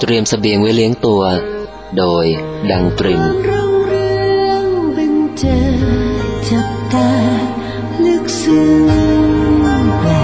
รียมเสบียงไว้เลี้ยงตัวโดยดังตรินจับตาลึกซึ้งแปล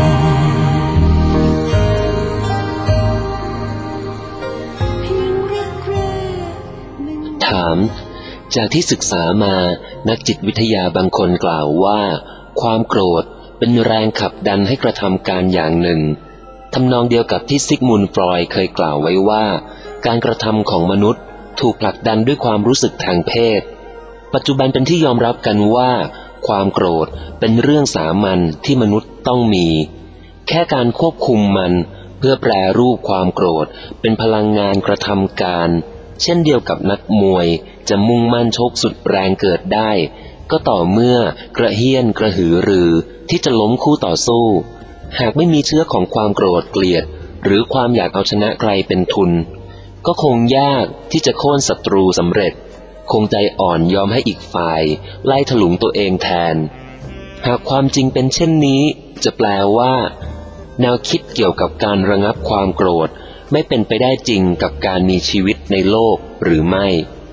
ถามจากที่ศึกษามานักจิตวิทยาบางคนกล่าวว่าความโกรธเป็นแรงขับดันให้กระทำการอย่างหนึ่งทำนองเดียวกับที่ซิกมุนด์ฟรอยด์เคยกล่าวไว้ว่าการกระทำของมนุษย์ถูกผลักดันด้วยความรู้สึกทางเพศปัจจุบันเป็นที่ยอมรับกันว่าความโกรธเป็นเรื่องสามัญที่มนุษย์ต้องมีแค่การควบคุมมันเพื่อแปรรูปความโกรธเป็นพลังงานกระทำการเช่นเดียวกับนักมวยจะมุ่งมั่นชกสุดแรงเกิดได้ก็ต่อเมื่อกระเฮี้ยนกระหือรือที่จะล้มคู่ต่อสู้หากไม่มีเชื้อของความโกรธเกลียดหรือความอยากเอาชนะใครเป็นทุนก็คงยากที่จะโค่นศัตรูสำเร็จคงใจอ่อนยอมให้อีกฝ่ายไล่ถลุงตัวเองแทนหากความจริงเป็นเช่นนี้จะแปลว่าแนวคิดเกี่ยวกับการระงับความโกรธไม่เป็นไปได้จริงกับการมีชีวิตในโลกหรือไม่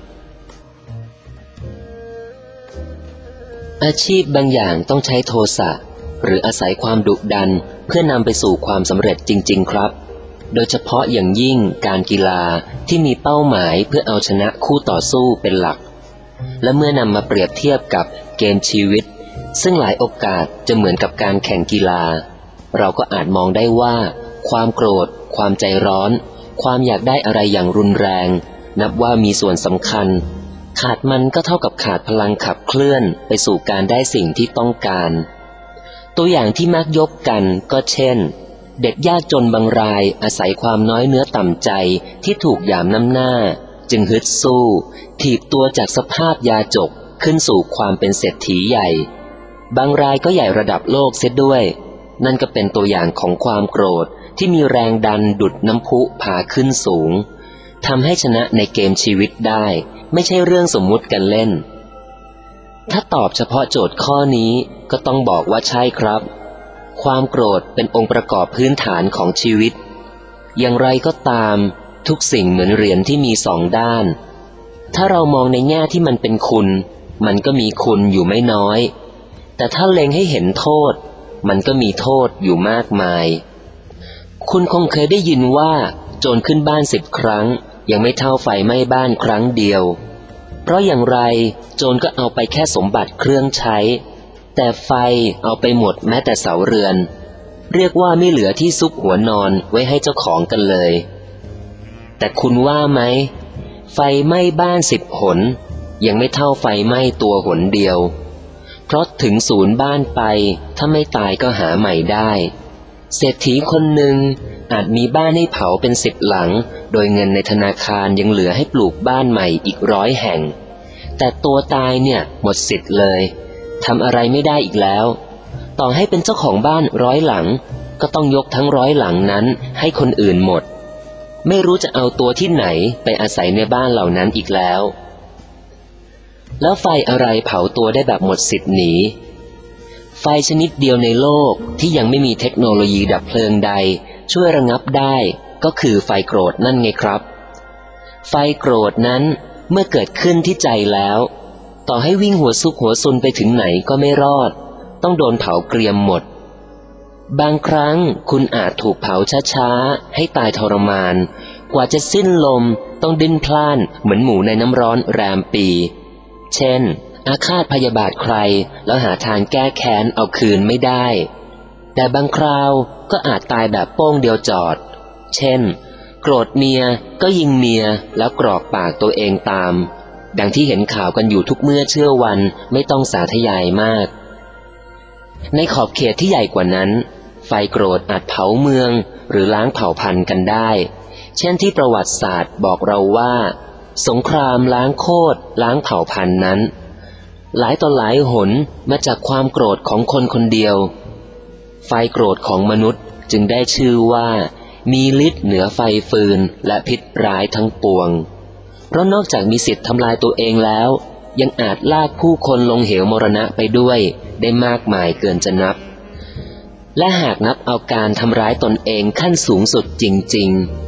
อาชีพบางอย่างต้องใช้โทสะหรืออาศัยความดุดันเพื่อนำไปสู่ความสำเร็จจริงๆครับโดยเฉพาะอย่างยิ่งการกีฬาที่มีเป้าหมายเพื่อเอาชนะคู่ต่อสู้เป็นหลักและเมื่อนำมาเปรียบเทียบกับเกมชีวิตซึ่งหลายโอกาสจะเหมือนกับการแข่งกีฬาเราก็อาจมองได้ว่าความโกรธความใจร้อนความอยากได้อะไรอย่างรุนแรงนับว่ามีส่วนสำคัญขาดมันก็เท่ากับขาดพลังขับเคลื่อนไปสู่การได้สิ่งที่ต้องการตัวอย่างที่มักยกกันก็เช่นเด็กยากจนบางรายอาศัยความน้อยเนื้อต่ำใจที่ถูกหยามน้ำหน้าจึงฮึดสู้ถีบตัวจากสภาพยาจกขึ้นสู่ความเป็นเศรษฐีใหญ่บางรายก็ใหญ่ระดับโลกเสียด้วยนั่นก็เป็นตัวอย่างของความโกรธที่มีแรงดันดุจน้ำพุพาขึ้นสูงทำให้ชนะในเกมชีวิตได้ไม่ใช่เรื่องสมมุติกันเล่นถ้าตอบเฉพาะโจทย์ข้อนี้ก็ต้องบอกว่าใช่ครับความโกรธเป็นองค์ประกอบพื้นฐานของชีวิตอย่างไรก็ตามทุกสิ่งเหมือนเหรียญที่มีสองด้านถ้าเรามองในแง่ที่มันเป็นคุณมันก็มีคุณอยู่ไม่น้อยแต่ถ้าเล็งให้เห็นโทษมันก็มีโทษอยู่มากมายคุณคงเคยได้ยินว่าโจรขึ้นบ้าน10 ครั้งยังไม่เท่าไฟไหม้บ้านครั้งเดียวเพราะอย่างไรโจรก็เอาไปแค่สมบัติเครื่องใช้แต่ไฟเอาไปหมดแม้แต่เสาเรือนเรียกว่าไม่เหลือที่ซุกหัวนอนไว้ให้เจ้าของกันเลยแต่คุณว่าไหมไฟไหม้บ้าน10 หนยังไม่เท่าไฟไหม้ตัวหนเดียวเพราะถึงศูนย์บ้านไปถ้าไม่ตายก็หาใหม่ได้เศรษฐีคนหนึ่งอาจมีบ้านให้เผาเป็น10 หลังโดยเงินในธนาคารยังเหลือให้ปลูกบ้านใหม่อีก100 แห่งแต่ตัวตายเนี่ยหมดสิทธิ์เลยทำอะไรไม่ได้อีกแล้วต่อให้เป็นเจ้าของบ้าน100 หลังก็ต้องยกทั้ง100 หลังนั้นให้คนอื่นหมดไม่รู้จะเอาตัวที่ไหนไปอาศัยในบ้านเหล่านั้นอีกแล้วแล้วไฟอะไรเผาตัวได้แบบหมดสิทธิ์หนีไฟชนิดเดียวในโลกที่ยังไม่มีเทคโนโลยีดับเพลิงใดช่วยระงับได้ก็คือไฟโกรธนั่นไงครับไฟโกรธนั้นเมื่อเกิดขึ้นที่ใจแล้วต่อให้วิ่งหัวซุกหัวซุนไปถึงไหนก็ไม่รอดต้องโดนเผาเกรียมหมดบางครั้งคุณอาจถูกเผาช้าๆให้ตายทรมานกว่าจะสิ้นลมต้องดิ้นพล่านเหมือนหมูในน้ำร้อนแรมปีเช่นอาฆาตพยาบาทใครแล้วหาทางแก้แค้นเอาคืนไม่ได้แต่บางคราวก็อาจตายแบบโป้งเดียวจอดเช่นโกรธเมียก็ยิงเมียแล้วกรอกปากตัวเองตามดังที่เห็นข่าวกันอยู่ทุกเมื่อเชื่อวันไม่ต้องสาธยายมากในขอบเขตที่ใหญ่กว่านั้นไฟโกรธอาจเผาเมืองหรือล้างเผ่าพันธุ์กันได้เช่นที่ประวัติศาสตร์บอกเราว่าสงครามล้างโคตรล้างเผ่าพันธุ์นั้นหลายต่อหลายหนมาจากความโกรธของคนคนเดียวไฟโกรธของมนุษย์จึงได้ชื่อว่ามีฤทธิ์เหนือไฟฟืนและพิษร้ายทั้งปวงเพราะนอกจากมีสิทธิ์ทำลายตัวเองแล้วยังอาจลากผู้คนลงเหวมรณะไปด้วยได้มากมายเกินจะนับและหากนับเอาการทำร้ายตนเองขั้นสูงสุดจริงๆ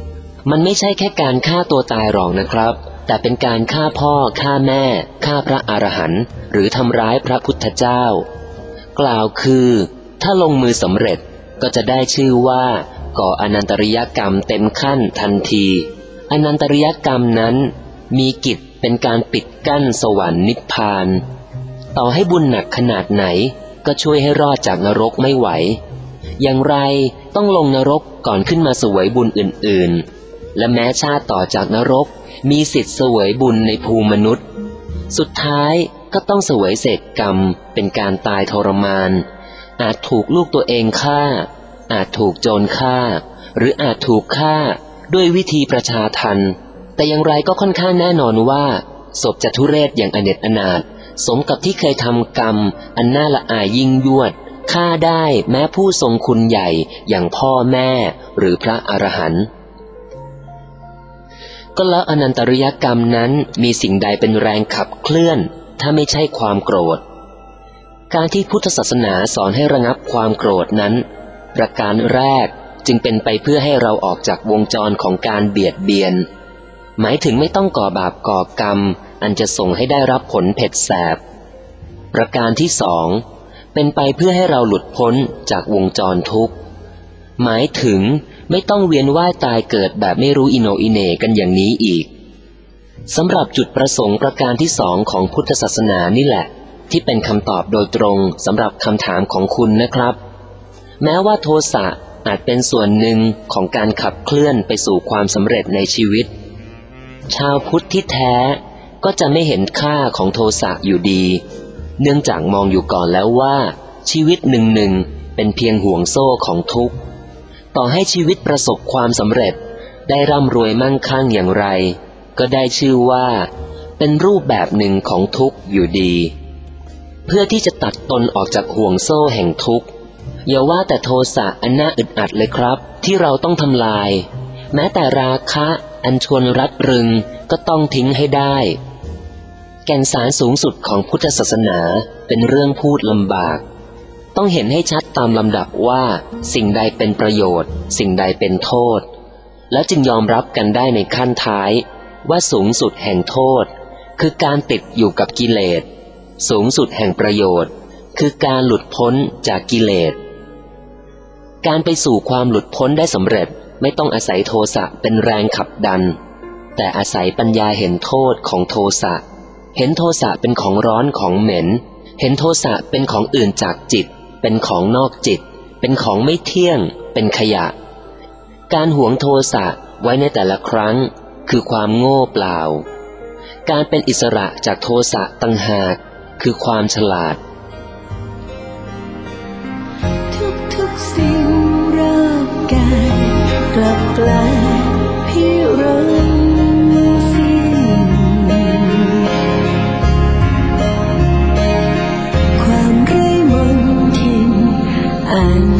มันไม่ใช่แค่การฆ่าตัวตายหรอกนะครับแต่เป็นการฆ่าพ่อฆ่าแม่ฆ่าพระอรหันต์หรือทำร้ายพระพุทธเจ้ากล่าวคือถ้าลงมือสำเร็จก็จะได้ชื่อว่าก่ออนันตริยกรรมเต็มขั้นทันทีอนันตริยกรรมนั้นมีกิจเป็นการปิดกั้นสวรรค์นิพพานต่อให้บุญหนักขนาดไหนก็ช่วยให้รอดจากนรกไม่ไหวอย่างไรต้องลงนรกก่อนขึ้นมาเสวยบุญอื่นๆและแม้ชาติต่อจากนรกมีสิทธิ์เสวยบุญในภูมิมนุษย์สุดท้ายก็ต้องเสวยเศษกรรมเป็นการตายทรมานอาจถูกลูกตัวเองฆ่าอาจถูกโจรฆ่าหรืออาจถูกฆ่าด้วยวิธีประชาทัณฑ์แต่อย่างไรก็ค่อนข้างแน่นอนว่าศพจะทุเรศอย่างอเนจอนาถสมกับที่เคยทำกรรมอันน่าละอายยิ่งยวดฆ่าได้แม้ผู้ทรงคุณใหญ่อย่างพ่อแม่หรือพระอรหันต์ก็แล้วอนันตริยกรรมนั้นมีสิ่งใดเป็นแรงขับเคลื่อนถ้าไม่ใช่ความโกรธการที่พุทธศาสนาสอนให้ระงับความโกรธนั้นประการแรกจึงเป็นไปเพื่อให้เราออกจากวงจรของการเบียดเบียนหมายถึงไม่ต้องก่อบาปก่อกรรมอันจะส่งให้ได้รับผลเผ็ดแสบประการที่สองเป็นไปเพื่อให้เราหลุดพ้นจากวงจรทุกข์หมายถึงไม่ต้องเวียนว่ายตายเกิดแบบไม่รู้อิโหนอิเหน่กันอย่างนี้อีกสำหรับจุดประสงค์ประการที่สองของพุทธศาสนานี่แหละที่เป็นคำตอบโดยตรงสำหรับคำถามของคุณนะครับแม้ว่าโทสะอาจเป็นส่วนหนึ่งของการขับเคลื่อนไปสู่ความสำเร็จในชีวิตชาวพุทธที่แท้ก็จะไม่เห็นค่าของโทสะอยู่ดีเนื่องจากมองอยู่ก่อนแล้วว่าชีวิตหนึ่งเป็นเพียงห่วงโซ่ของทุกข์ต่อให้ชีวิตประสบความสำเร็จได้ร่ำรวยมั่งคั่งอย่างไรก็ได้ชื่อว่าเป็นรูปแบบหนึ่งของทุกข์อยู่ดีเพื่อที่จะตัดตนออกจากห่วงโซ่แห่งทุกข์อย่าว่าแต่โทสะอันน่าอึดอัดเลยครับที่เราต้องทำลายแม้แต่ราคะอันชวนรัดรึงก็ต้องทิ้งให้ได้แก่นสารสูงสุดของพุทธศาสนาเป็นเรื่องพูดลำบากต้องเห็นให้ชัดตามลำดับว่าสิ่งใดเป็นประโยชน์สิ่งใดเป็นโทษแล้วจึงยอมรับกันได้ในขั้นท้ายว่าสูงสุดแห่งโทษคือการติดอยู่กับกิเลสสูงสุดแห่งประโยชน์คือการหลุดพ้นจากกิเลสการไปสู่ความหลุดพ้นได้สำเร็จไม่ต้องอาศัยโทสะเป็นแรงขับดันแต่อาศัยปัญญาเห็นโทษของโทสะเห็นโทสะเป็นของร้อนของเหม็นเห็นโทสะเป็นของอื่นจากจิตเป็นของนอกจิตเป็นของไม่เที่ยงเป็นขยะการหวงโทสะไว้ในแต่ละครั้งคือความโง่เปล่าการเป็นอิสระจากโทสะต่างหากคือความฉลาดทุกสิ่งรอบกายกลับกลายพิรมสิ้นความไร้มนทินอ่าน